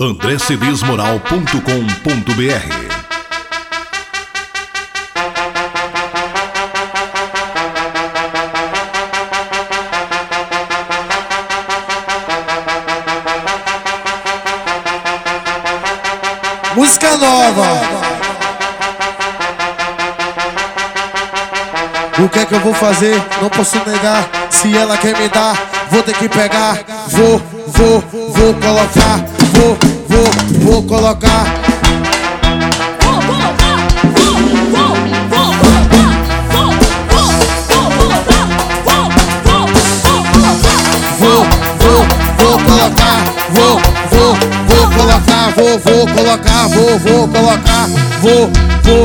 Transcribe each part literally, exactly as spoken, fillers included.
andré cedês moral ponto com ponto br. Música nova. O que é que eu vou fazer? Não posso negar. Se ela quer me dar, vou ter que pegar. Vou, vou, vou colocar. Vou, vou, vou colocar. Vou colocar. Vou, vou, vou colocar. Vou, vou, vou colocar. Vou, vou, vou colocar. Vou, vou, vou colocar. Vou, vou, vou colocar. Vou, vou colocar. Vou, vou colocar. Vou, vou.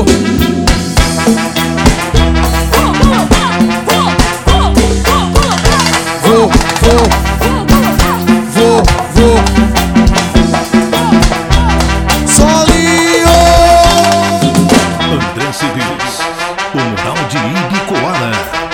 Vou, vou, vou, vou. Solinho. André Cedês, o moral de Ibicoara.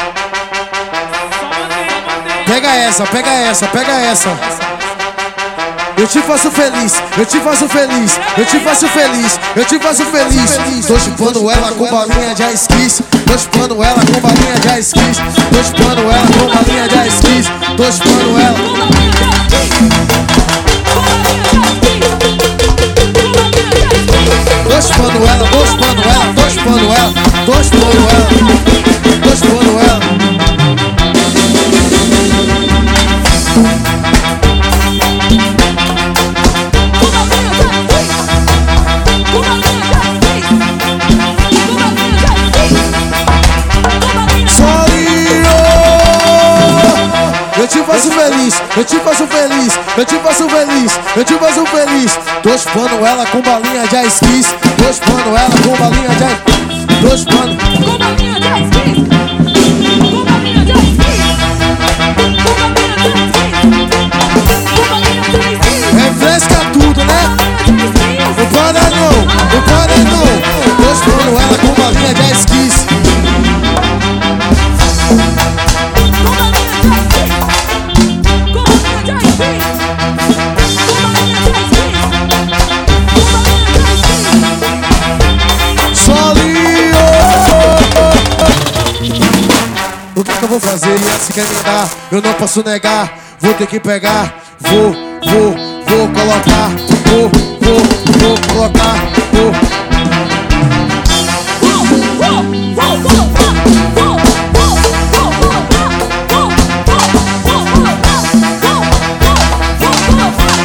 Pega essa, pega essa, pega essa. Eu te faço feliz, eu te faço feliz, eu te faço feliz, eu te faço feliz. Tô chupando ela com balinha de esquis. Tô chupando ela com balinha de esquis. Tô chupando ela com balinha de esquis. Tô chupando ela. Tô chupando ela, tô chupando ela, tô chupando ela, tô chupando ela, tô chupando ela. Eu te faço feliz, eu te faço feliz, eu te faço feliz, eu te faço feliz. Tô chupando ela com balinha de esquis. Tô chupando ela com balinha de esquis. Tô chupando com balinha de esquis. Com balinha de esquis. Com balinha de esquis. refresca tudo, né? Não para não, não para não. Tô chupando ela com balinha de esquis. O que é que eu vou fazer? E se quer me dar, eu não posso negar. Vou ter que pegar. Vou, vou, vou colocar. Vou, vou, vou colocar. Vou. Vou, vou, vou colocar. Vou, vou, vou colocar. Vou, vou, vou colocar. Vou, vou, vou colocar.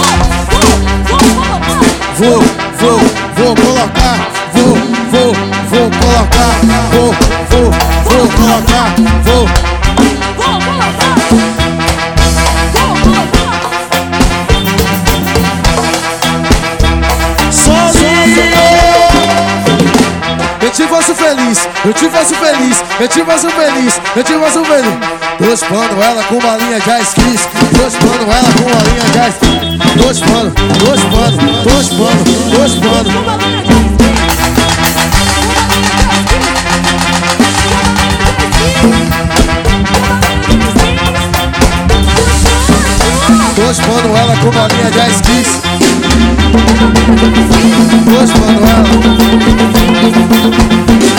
Vou, vou, vou colocar. Vou, vou, vou colocar. Vou, vou, vou colocar. Vou, vou, vou colocar. Vou. Vou colocar. Vou colocar. Sozinho. Eu te faço feliz, eu te faço feliz, eu te faço feliz, eu te faço feliz. Tô chupando ela com balinha de esquis. Tô chupando ela com balinha de esquis. Tô chupando, tô chupando, tô chupando, tô chupando. Tô chupando ela com balinha de esquis. Tô chupando ela.